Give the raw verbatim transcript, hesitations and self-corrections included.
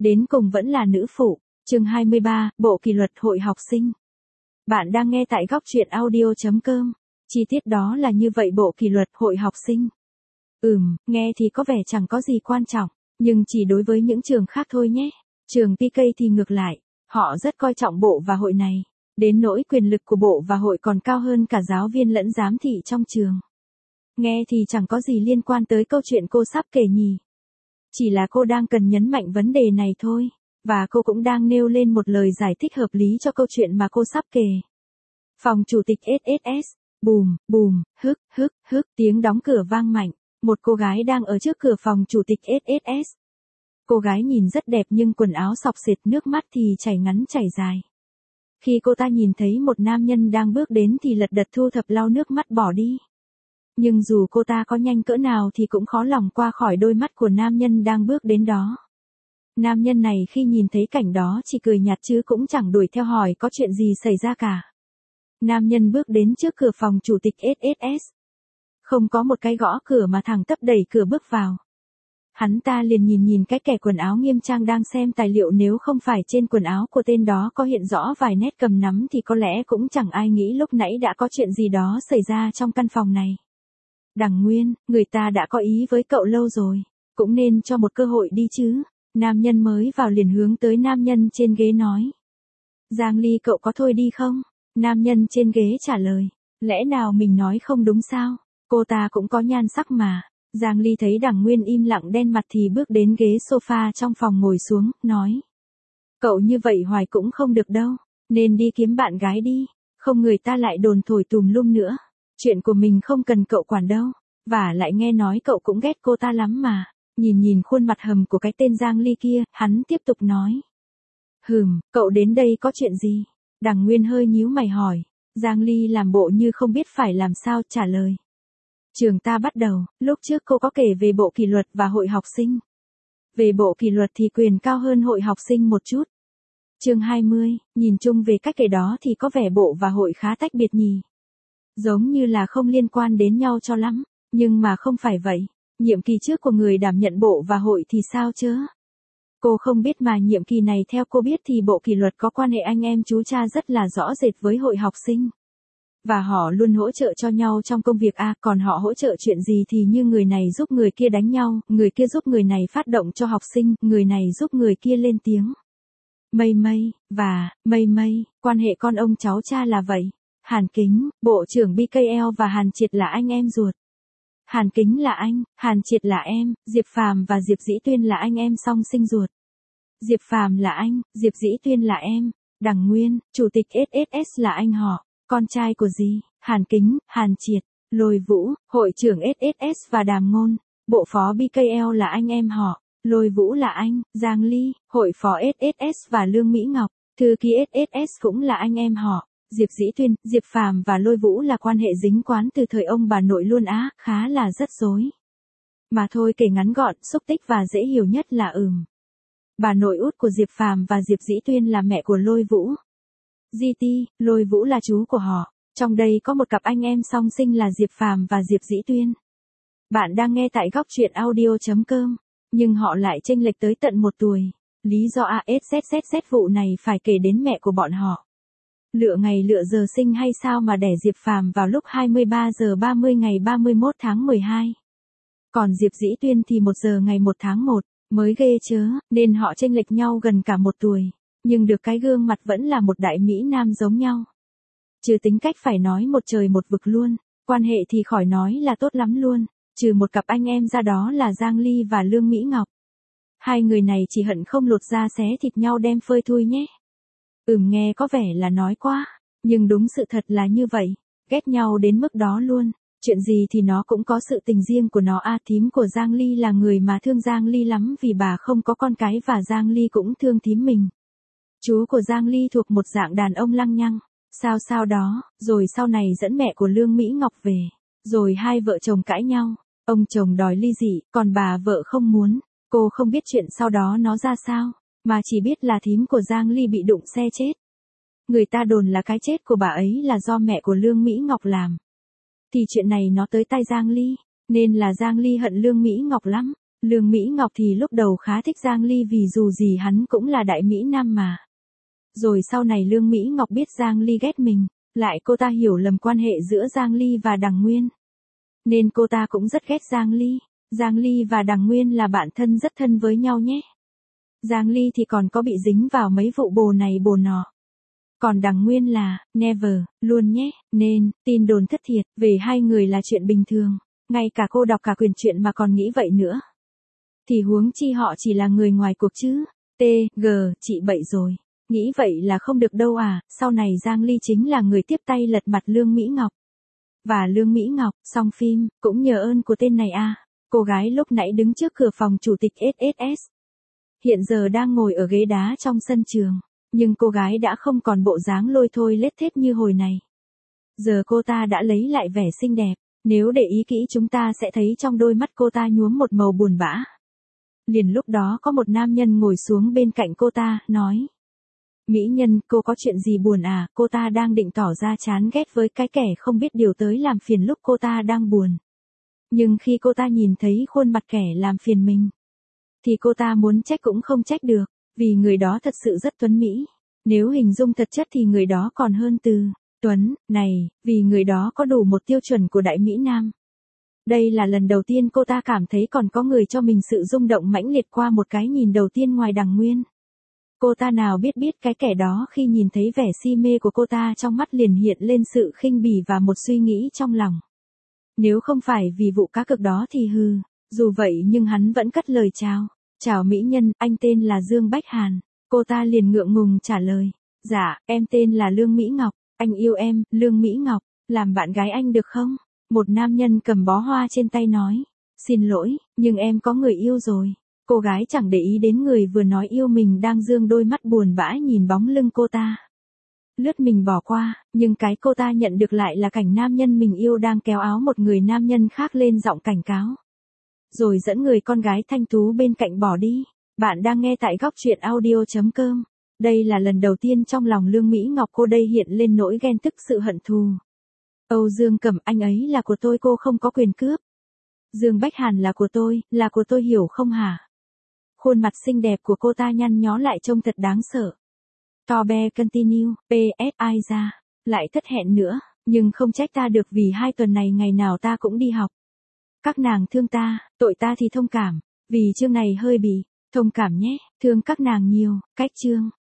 đến cùng vẫn là nữ phụ. Chương hai mươi ba, Bộ kỷ luật hội học sinh. Bạn đang nghe tại góc truyện audio chấm com. Chi tiết đó là như vậy, Bộ kỷ luật hội học sinh. Ừm, nghe thì có vẻ chẳng có gì quan trọng, nhưng chỉ đối với những trường khác thôi nhé. Trường pê ca thì ngược lại, họ rất coi trọng bộ và hội này, đến nỗi quyền lực của bộ và hội còn cao hơn cả giáo viên lẫn giám thị trong trường. Nghe thì chẳng có gì liên quan tới câu chuyện cô sắp kể nhỉ. Chỉ là cô đang cần nhấn mạnh vấn đề này thôi, và cô cũng đang nêu lên một lời giải thích hợp lý cho câu chuyện mà cô sắp kể. Phòng chủ tịch ét ét ét, bùm, bùm, hức, hức, hức, tiếng đóng cửa vang mạnh. Một cô gái đang ở trước cửa phòng chủ tịch ét ét ét. Cô gái nhìn rất đẹp nhưng quần áo xộc xệch, nước mắt thì chảy ngắn chảy dài. Khi cô ta nhìn thấy một nam nhân đang bước đến thì lật đật thu thập lau nước mắt bỏ đi. Nhưng dù cô ta có nhanh cỡ nào thì cũng khó lòng qua khỏi đôi mắt của nam nhân đang bước đến đó. Nam nhân này khi nhìn thấy cảnh đó chỉ cười nhạt chứ cũng chẳng đuổi theo hỏi có chuyện gì xảy ra cả. Nam nhân bước đến trước cửa phòng chủ tịch ét ét ét. Không có một cái gõ cửa mà thẳng tắp đẩy cửa bước vào. Hắn ta liền nhìn nhìn cái kẻ quần áo nghiêm trang đang xem tài liệu, nếu không phải trên quần áo của tên đó có hiện rõ vài nét cầm nắm thì có lẽ cũng chẳng ai nghĩ lúc nãy đã có chuyện gì đó xảy ra trong căn phòng này. Đằng Nguyên, người ta đã có ý với cậu lâu rồi, cũng nên cho một cơ hội đi chứ. Nam nhân mới vào liền hướng tới nam nhân trên ghế nói. Giang Ly, cậu có thôi đi không? Nam nhân trên ghế trả lời. Lẽ nào mình nói không đúng sao? Cô ta cũng có nhan sắc mà. Giang Ly thấy Đằng Nguyên im lặng đen mặt thì bước đến ghế sofa trong phòng ngồi xuống, nói. Cậu như vậy hoài cũng không được đâu, nên đi kiếm bạn gái đi, không người ta lại đồn thổi tùm lum nữa. Chuyện của mình không cần cậu quản đâu, và lại nghe nói cậu cũng ghét cô ta lắm mà. Nhìn nhìn khuôn mặt hầm của cái tên Giang Ly kia, hắn tiếp tục nói. Hừm, cậu đến đây có chuyện gì? Đằng Nguyên hơi nhíu mày hỏi. Giang Ly làm bộ như không biết phải làm sao trả lời. Trường ta bắt đầu, lúc trước cô có kể về bộ kỷ luật và hội học sinh. Về bộ kỷ luật thì quyền cao hơn hội học sinh một chút. Chương hai mươi, nhìn chung về cách kể đó thì có vẻ bộ và hội khá tách biệt nhỉ. Giống như là không liên quan đến nhau cho lắm, nhưng mà không phải vậy. Nhiệm kỳ trước của người đảm nhận bộ và hội thì sao chứ? Cô không biết mà nhiệm kỳ này theo cô biết thì bộ kỷ luật có quan hệ anh em chú cha rất là rõ rệt với hội học sinh. Và họ luôn hỗ trợ cho nhau trong công việc à, còn họ hỗ trợ chuyện gì thì như người này giúp người kia đánh nhau, người kia giúp người này phát động cho học sinh, người này giúp người kia lên tiếng. Mây mây, và, mây mây, quan hệ con ông cháu cha là vậy. Hàn Kính, Bộ trưởng bê ca lờ và Hàn Triệt là anh em ruột. Hàn Kính là anh, Hàn Triệt là em, Diệp Phàm và Diệp Dĩ Tuyên là anh em song sinh ruột. Diệp Phàm là anh, Diệp Dĩ Tuyên là em. Đằng Nguyên, chủ tịch ét ét ét là anh họ, con trai của gì? Hàn Kính, Hàn Triệt, Lôi Vũ, hội trưởng ét ét ét và Đàm Ngôn, bộ phó bê ca lờ là anh em họ. Lôi Vũ là anh, Giang Ly, hội phó ét ét ét và Lương Mỹ Ngọc, thư ký ét ét ét cũng là anh em họ. Diệp Dĩ Tuyên, Diệp Phàm và Lôi Vũ là quan hệ dính quán từ thời ông bà nội luôn á, khá là rất rối. Mà thôi, kể ngắn gọn, xúc tích và dễ hiểu nhất là ừm. Bà nội út của Diệp Phàm và Diệp Dĩ Tuyên là mẹ của Lôi Vũ. giê tê, Lôi Vũ là chú của họ. Trong đây có một cặp anh em song sinh là Diệp Phàm và Diệp Dĩ Tuyên. Bạn đang nghe tại góc truyện audio chấm com, nhưng họ lại chênh lệch tới tận một tuổi. Lý do a ét zét zét zét vụ này phải kể đến mẹ của bọn họ. Lựa ngày lựa giờ sinh hay sao mà đẻ Diệp Phàm vào lúc hai mươi ba giờ ba mươi ngày ba mươi mốt tháng mười hai. Còn Diệp Dĩ Tuyên thì một giờ ngày một tháng một, mới ghê chớ, nên họ chênh lệch nhau gần cả một tuổi. Nhưng được cái gương mặt vẫn là một đại mỹ nam giống nhau. Trừ tính cách phải nói một trời một vực luôn, quan hệ thì khỏi nói là tốt lắm luôn, trừ một cặp anh em ra đó là Giang Ly và Lương Mỹ Ngọc. Hai người này chỉ hận không lột da xé thịt nhau đem phơi thui nhé. Ừm, nghe có vẻ là nói quá, nhưng đúng sự thật là như vậy, ghét nhau đến mức đó luôn. Chuyện gì thì nó cũng có sự tình riêng của nó a. Thím của Giang Ly là người mà thương Giang Ly lắm vì bà không có con cái và Giang Ly cũng thương thím mình. Chú của Giang Ly thuộc một dạng đàn ông lăng nhăng, sao sao đó, rồi sau này dẫn mẹ của Lương Mỹ Ngọc về, rồi hai vợ chồng cãi nhau, ông chồng đòi ly dị, còn bà vợ không muốn. Cô không biết chuyện sau đó nó ra sao, mà chỉ biết là thím của Giang Ly bị đụng xe chết. Người ta đồn là cái chết của bà ấy là do mẹ của Lương Mỹ Ngọc làm. Thì chuyện này nó tới tai Giang Ly, nên là Giang Ly hận Lương Mỹ Ngọc lắm. Lương Mỹ Ngọc thì lúc đầu khá thích Giang Ly vì dù gì hắn cũng là đại Mỹ Nam mà. Rồi sau này Lương Mỹ Ngọc biết Giang Ly ghét mình, lại cô ta hiểu lầm quan hệ giữa Giang Ly và Đằng Nguyên. Nên cô ta cũng rất ghét Giang Ly. Giang Ly và Đằng Nguyên là bạn thân rất thân với nhau nhé. Giang Ly thì còn có bị dính vào mấy vụ bồ này bồ nọ. Còn Đằng Nguyên là, never, luôn nhé, nên, tin đồn thất thiệt, về hai người là chuyện bình thường. Ngay cả cô đọc cả quyển truyện mà còn nghĩ vậy nữa. Thì huống chi họ chỉ là người ngoài cuộc chứ. T, G, chị bậy rồi. Nghĩ vậy là không được đâu à, sau này Giang Ly chính là người tiếp tay lật mặt Lương Mỹ Ngọc. Và Lương Mỹ Ngọc, xong phim, cũng nhờ ơn của tên này à. Cô gái lúc nãy đứng trước cửa phòng chủ tịch ét ét ét. Hiện giờ đang ngồi ở ghế đá trong sân trường. Nhưng cô gái đã không còn bộ dáng lôi thôi lết thết như hồi này. Giờ cô ta đã lấy lại vẻ xinh đẹp. Nếu để ý kỹ chúng ta sẽ thấy trong đôi mắt cô ta nhuốm một màu buồn bã. Liền lúc đó có một nam nhân ngồi xuống bên cạnh cô ta, nói. Mỹ nhân, cô có chuyện gì buồn à? Cô ta đang định tỏ ra chán ghét với cái kẻ không biết điều tới làm phiền lúc cô ta đang buồn. Nhưng khi cô ta nhìn thấy khuôn mặt kẻ làm phiền mình, thì cô ta muốn trách cũng không trách được, vì người đó thật sự rất tuấn mỹ. Nếu hình dung thật chất thì người đó còn hơn từ tuấn này, vì người đó có đủ một tiêu chuẩn của đại Mỹ Nam. Đây là lần đầu tiên cô ta cảm thấy còn có người cho mình sự rung động mãnh liệt qua một cái nhìn đầu tiên ngoài Đằng Nguyên. Cô ta nào biết biết cái kẻ đó khi nhìn thấy vẻ si mê của cô ta trong mắt liền hiện lên sự khinh bỉ và một suy nghĩ trong lòng. Nếu không phải vì vụ cá cược đó thì hừ, dù vậy nhưng hắn vẫn cất lời chào. Chào mỹ nhân, anh tên là Dương Bách Hàn. Cô ta liền ngượng ngùng trả lời. Dạ, em tên là Lương Mỹ Ngọc, anh yêu em, Lương Mỹ Ngọc, làm bạn gái anh được không? Một nam nhân cầm bó hoa trên tay nói. Xin lỗi, nhưng em có người yêu rồi. Cô gái chẳng để ý đến người vừa nói yêu mình đang dương đôi mắt buồn bã nhìn bóng lưng cô ta. Lướt mình bỏ qua, nhưng cái cô ta nhận được lại là cảnh nam nhân mình yêu đang kéo áo một người nam nhân khác lên giọng cảnh cáo. Rồi dẫn người con gái thanh tú bên cạnh bỏ đi. Bạn đang nghe tại góc truyện audio chấm com. Đây là lần đầu tiên trong lòng Lương Mỹ Ngọc cô đây hiện lên nỗi ghen tức sự hận thù. Âu Dương Cẩm, anh ấy là của tôi, cô không có quyền cướp. Dương Bách Hàn là của tôi, là của tôi, hiểu không hả? Khuôn mặt xinh đẹp của cô ta nhăn nhó lại trông thật đáng sợ. Tobe continue, pê ét ai ra, lại thất hẹn nữa, nhưng không trách ta được vì hai tuần này ngày nào ta cũng đi học. Các nàng thương ta, tội ta thì thông cảm, vì chương này hơi bị, thông cảm nhé, thương các nàng nhiều, cách chương.